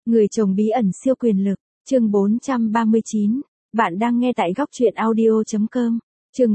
Người chồng bí ẩn siêu quyền lực, chương 439. Bạn đang nghe tại góc truyện audio.com. Chương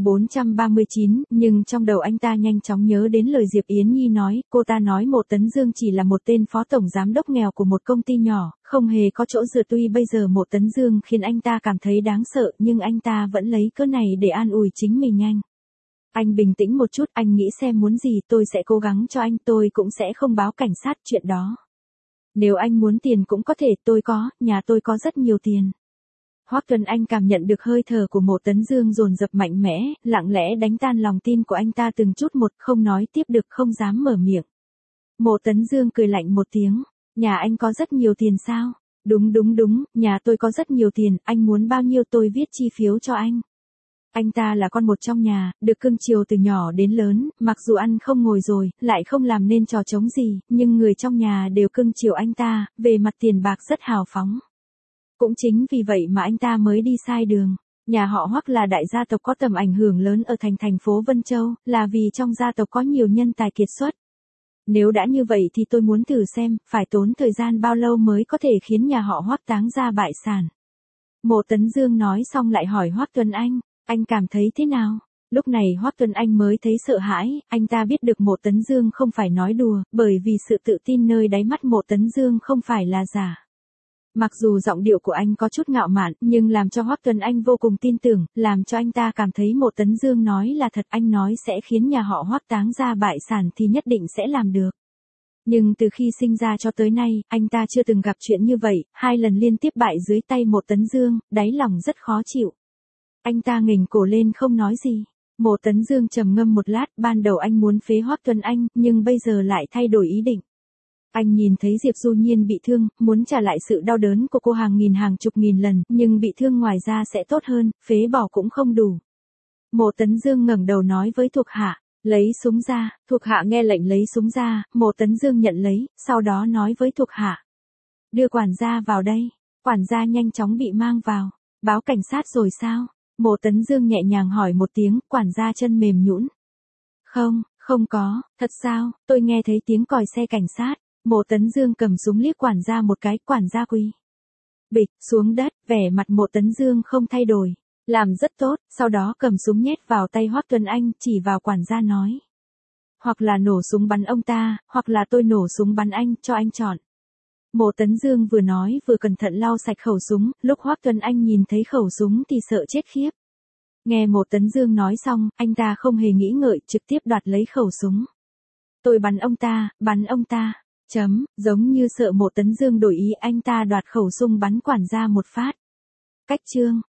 439, nhưng trong đầu anh ta nhanh chóng nhớ đến lời Diệp Yến Nhi nói, cô ta nói Mộ Tấn Dương chỉ là một tên phó tổng giám đốc nghèo của một công ty nhỏ, không hề có chỗ dựa. Tuy bây giờ Mộ Tấn Dương khiến anh ta cảm thấy đáng sợ, nhưng anh ta vẫn lấy cớ này để an ủi chính mình anh. Anh bình tĩnh một chút, anh nghĩ xem muốn gì tôi sẽ cố gắng cho anh, tôi cũng sẽ không báo cảnh sát chuyện đó. Nếu anh muốn tiền cũng có thể, tôi có, nhà tôi có rất nhiều tiền. Hoắc Tuấn Anh cảm nhận được hơi thở của Mộ Tấn Dương dồn dập mạnh mẽ, lặng lẽ đánh tan lòng tin của anh ta từng chút một, không nói tiếp được, không dám mở miệng. Mộ Tấn Dương cười lạnh một tiếng, nhà anh có rất nhiều tiền sao? Đúng, nhà tôi có rất nhiều tiền, anh muốn bao nhiêu tôi viết chi phiếu cho anh. Anh ta là con một trong nhà, được cưng chiều từ nhỏ đến lớn, mặc dù ăn không ngồi rồi, lại không làm nên trò trống gì, nhưng người trong nhà đều cưng chiều anh ta, về mặt tiền bạc rất hào phóng. Cũng chính vì vậy mà anh ta mới đi sai đường. Nhà họ Hoắc là đại gia tộc có tầm ảnh hưởng lớn ở thành phố Vân Châu, là vì trong gia tộc có nhiều nhân tài kiệt xuất. Nếu đã như vậy thì tôi muốn thử xem, phải tốn thời gian bao lâu mới có thể khiến nhà họ Hoắc táng ra bại sản. Mộ Tấn Dương nói xong lại hỏi Hoắc Tuấn anh cảm thấy thế nào? Lúc này Hoắc Tuấn Anh mới thấy sợ hãi, anh ta biết được Mộ Tấn Dương không phải nói đùa, bởi vì sự tự tin nơi đáy mắt Mộ Tấn Dương không phải là giả. Mặc dù giọng điệu của anh có chút ngạo mạn, nhưng làm cho Hoắc Tuấn Anh vô cùng tin tưởng, làm cho anh ta cảm thấy Mộ Tấn Dương nói là thật, anh nói sẽ khiến nhà họ Hoắc táng ra bại sản thì nhất định sẽ làm được. Nhưng từ khi sinh ra cho tới nay, anh ta chưa từng gặp chuyện như vậy, 2 lần liên tiếp bại dưới tay Mộ Tấn Dương, đáy lòng rất khó chịu. Anh ta nghềnh cổ lên không nói gì. Mộ Tấn Dương trầm ngâm một lát, ban đầu anh muốn phế Hoắc Tuấn Anh, nhưng bây giờ lại thay đổi ý định. Anh nhìn thấy Diệp Du Nhiên bị thương, muốn trả lại sự đau đớn của cô hàng nghìn hàng chục nghìn lần, nhưng bị thương ngoài ra sẽ tốt hơn, phế bỏ cũng không đủ. Mộ Tấn Dương ngẩng đầu nói với thuộc hạ, lấy súng ra. Thuộc hạ nghe lệnh lấy súng ra, Mộ Tấn Dương nhận lấy, sau đó nói với thuộc hạ, đưa quản gia vào đây. Quản gia nhanh chóng bị mang vào. Báo cảnh sát rồi sao? Mộ Tấn Dương nhẹ nhàng hỏi một tiếng, quản gia chân mềm nhũn. Không có, thật sao? Tôi nghe thấy tiếng còi xe cảnh sát. Mộ Tấn Dương cầm súng liếc quản gia một cái, quản gia quỳ bịch xuống đất, vẻ mặt Mộ Tấn Dương không thay đổi, làm rất tốt, sau đó cầm súng nhét vào tay Hoắc Tuấn Anh, chỉ vào quản gia nói, hoặc là nổ súng bắn ông ta, hoặc là tôi nổ súng bắn anh, cho anh chọn. Mộ Tấn Dương vừa nói vừa cẩn thận lau sạch khẩu súng, lúc Hoắc Tuấn Anh nhìn thấy khẩu súng thì sợ chết khiếp. Nghe Mộ Tấn Dương nói xong, anh ta không hề nghĩ ngợi, trực tiếp đoạt lấy khẩu súng. Tôi bắn ông ta. Giống như sợ Mộ Tấn Dương đổi ý, anh ta đoạt khẩu súng bắn quản gia một phát. Cách chương